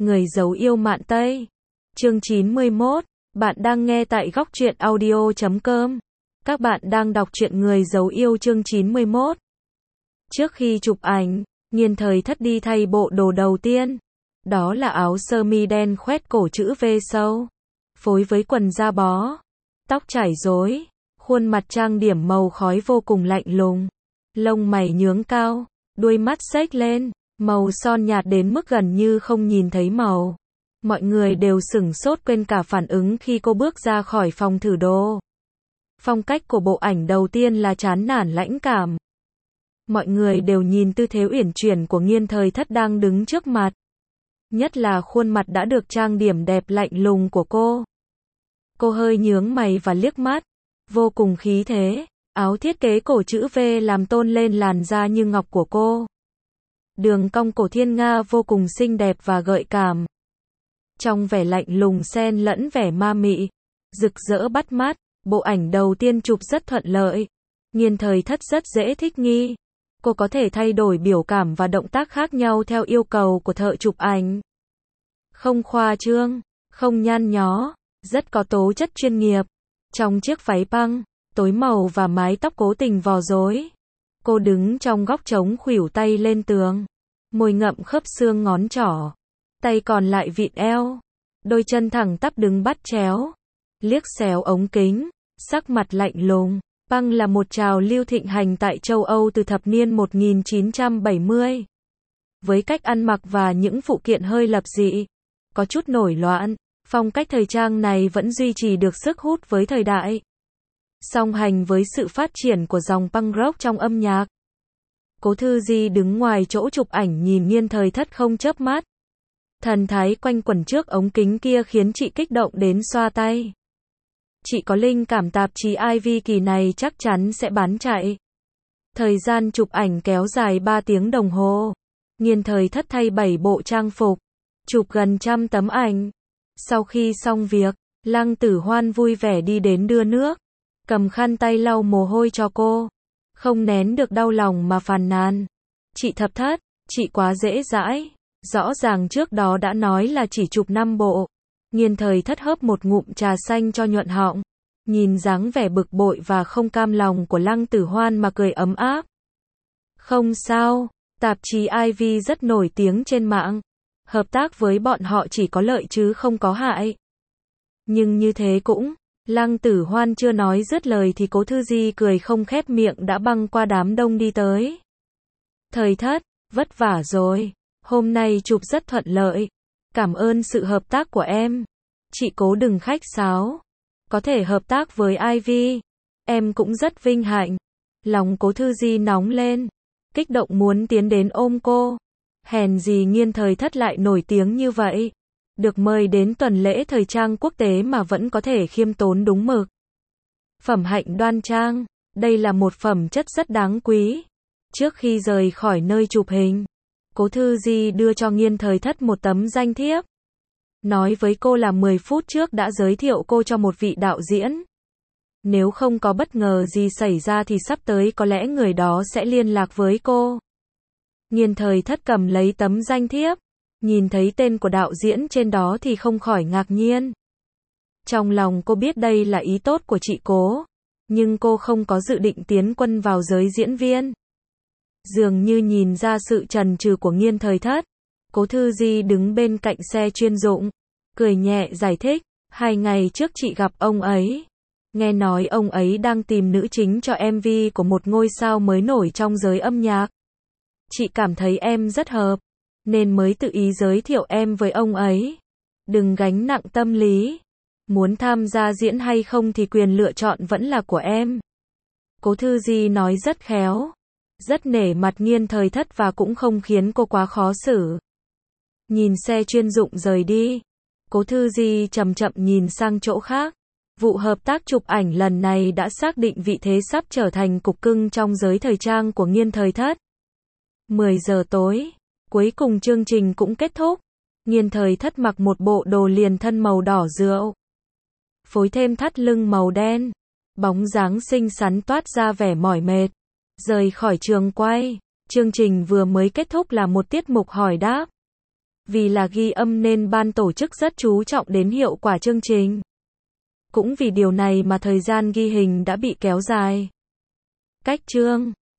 Người giấu yêu mạn Tây. Chương 91. Bạn đang nghe tại góc truyện audio.com. Các bạn đang đọc truyện Người giấu yêu chương 91. Trước khi chụp ảnh, Nghiên Thời Thất đi thay bộ đồ đầu tiên. Đó là áo sơ mi đen khoét cổ chữ V sâu, phối với quần da bó, tóc chải rối, khuôn mặt trang điểm màu khói vô cùng lạnh lùng, lông mày nhướng cao, đuôi mắt xếch lên, màu son nhạt đến mức gần như không nhìn thấy màu. Mọi người đều sửng sốt quên cả phản ứng khi cô bước ra khỏi phòng thử đồ. Phong cách của bộ ảnh đầu tiên là chán nản lãnh cảm. Mọi người đều nhìn tư thế uyển chuyển của Nghiên Thời Thất đang đứng trước mặt. Nhất là khuôn mặt đã được trang điểm đẹp lạnh lùng của cô. Cô hơi nhướng mày và liếc mắt, vô cùng khí thế. Áo thiết kế cổ chữ V làm tôn lên làn da như ngọc của cô. Đường cong cổ thiên nga vô cùng xinh đẹp và gợi cảm. Trong vẻ lạnh lùng xen lẫn vẻ ma mị, rực rỡ bắt mắt, bộ ảnh đầu tiên chụp rất thuận lợi. Nghiên Thời Thất rất dễ thích nghi. Cô có thể thay đổi biểu cảm và động tác khác nhau theo yêu cầu của thợ chụp ảnh. Không khoa trương, không nhăn nhó, rất có tố chất chuyên nghiệp. Trong chiếc váy băng, tối màu và mái tóc cố tình vò rối. Cô đứng trong góc trống khuỷu tay lên tường, môi ngậm khớp xương ngón trỏ, tay còn lại vịn eo, đôi chân thẳng tắp đứng bắt chéo, liếc xéo ống kính, sắc mặt lạnh lùng. Băng là một trào lưu thịnh hành tại châu Âu từ thập niên 1970. Với cách ăn mặc và những phụ kiện hơi lập dị, có chút nổi loạn, phong cách thời trang này vẫn duy trì được sức hút với thời đại. Song hành với sự phát triển của dòng punk rock trong âm nhạc, Cố Thư Di đứng ngoài chỗ chụp ảnh nhìn Nghiên Thời Thất không chớp mắt. Thần thái quanh quẩn trước ống kính kia khiến chị kích động đến xoa tay. Chị có linh cảm tạp chí Ivy kỳ này chắc chắn sẽ bán chạy. Thời gian chụp ảnh kéo dài 3 tiếng đồng hồ. Nghiên Thời Thất thay 7 bộ trang phục, chụp gần 100 tấm ảnh. Sau khi xong việc, Lăng Tử Hoan vui vẻ đi đến đưa nước, cầm khăn tay lau mồ hôi cho cô. Không nén được đau lòng mà phàn nàn. Chị Thập Thất, chị quá dễ dãi. Rõ ràng trước đó đã nói là chỉ chụp 5 bộ. Nghiên Thời Thất hớp một ngụm trà xanh cho nhuận họng. Nhìn dáng vẻ bực bội và không cam lòng của Lăng Tử Hoan mà cười ấm áp. Không sao, tạp chí Ivy rất nổi tiếng trên mạng. Hợp tác với bọn họ chỉ có lợi chứ không có hại. Nhưng như thế cũng, Lăng Tử Hoan chưa nói dứt lời thì Cố Thư Di cười không khép miệng đã băng qua đám đông đi tới. Thời Thất, vất vả rồi. Hôm nay chụp rất thuận lợi. Cảm ơn sự hợp tác của em. Chị Cố đừng khách sáo. Có thể hợp tác với Ivy, em cũng rất vinh hạnh. Lòng Cố Thư Di nóng lên, kích động muốn tiến đến ôm cô. Hèn gì Nghiên Thời Thất lại nổi tiếng như vậy. Được mời đến tuần lễ thời trang quốc tế mà vẫn có thể khiêm tốn đúng mực. Phẩm hạnh đoan trang, đây là một phẩm chất rất đáng quý. Trước khi rời khỏi nơi chụp hình, Cố Thư Di đưa cho Nghiên Thời Thất một tấm danh thiếp. Nói với cô là 10 phút trước đã giới thiệu cô cho một vị đạo diễn. Nếu không có bất ngờ gì xảy ra thì sắp tới có lẽ người đó sẽ liên lạc với cô. Nghiên Thời Thất cầm lấy tấm danh thiếp, nhìn thấy tên của đạo diễn trên đó thì không khỏi ngạc nhiên. Trong lòng cô biết đây là ý tốt của chị Cố, nhưng cô không có dự định tiến quân vào giới diễn viên. Dường như nhìn ra sự chần chừ của Nghiên Thời Thất, Cố Thư Di đứng bên cạnh xe chuyên dụng, cười nhẹ giải thích, 2 ngày trước chị gặp ông ấy. Nghe nói ông ấy đang tìm nữ chính cho MV của một ngôi sao mới nổi trong giới âm nhạc. Chị cảm thấy em rất hợp, nên mới tự ý giới thiệu em với ông ấy. Đừng gánh nặng tâm lý. Muốn tham gia diễn hay không thì quyền lựa chọn vẫn là của em. Cố Thư Di nói rất khéo, rất nể mặt Nghiên Thời Thất và cũng không khiến cô quá khó xử. Nhìn xe chuyên dụng rời đi, Cố Thư Di chậm chậm nhìn sang chỗ khác. Vụ hợp tác chụp ảnh lần này đã xác định vị thế sắp trở thành cục cưng trong giới thời trang của Nghiên Thời Thất. 10 giờ tối, cuối cùng chương trình cũng kết thúc. Nghiên Thời Thất mặc một bộ đồ liền thân màu đỏ rượu, phối thêm thắt lưng màu đen. Bóng dáng xinh xắn toát ra vẻ mỏi mệt. Rời khỏi trường quay, chương trình vừa mới kết thúc là một tiết mục hỏi đáp. Vì là ghi âm nên ban tổ chức rất chú trọng đến hiệu quả chương trình. Cũng vì điều này mà thời gian ghi hình đã bị kéo dài. Cách chương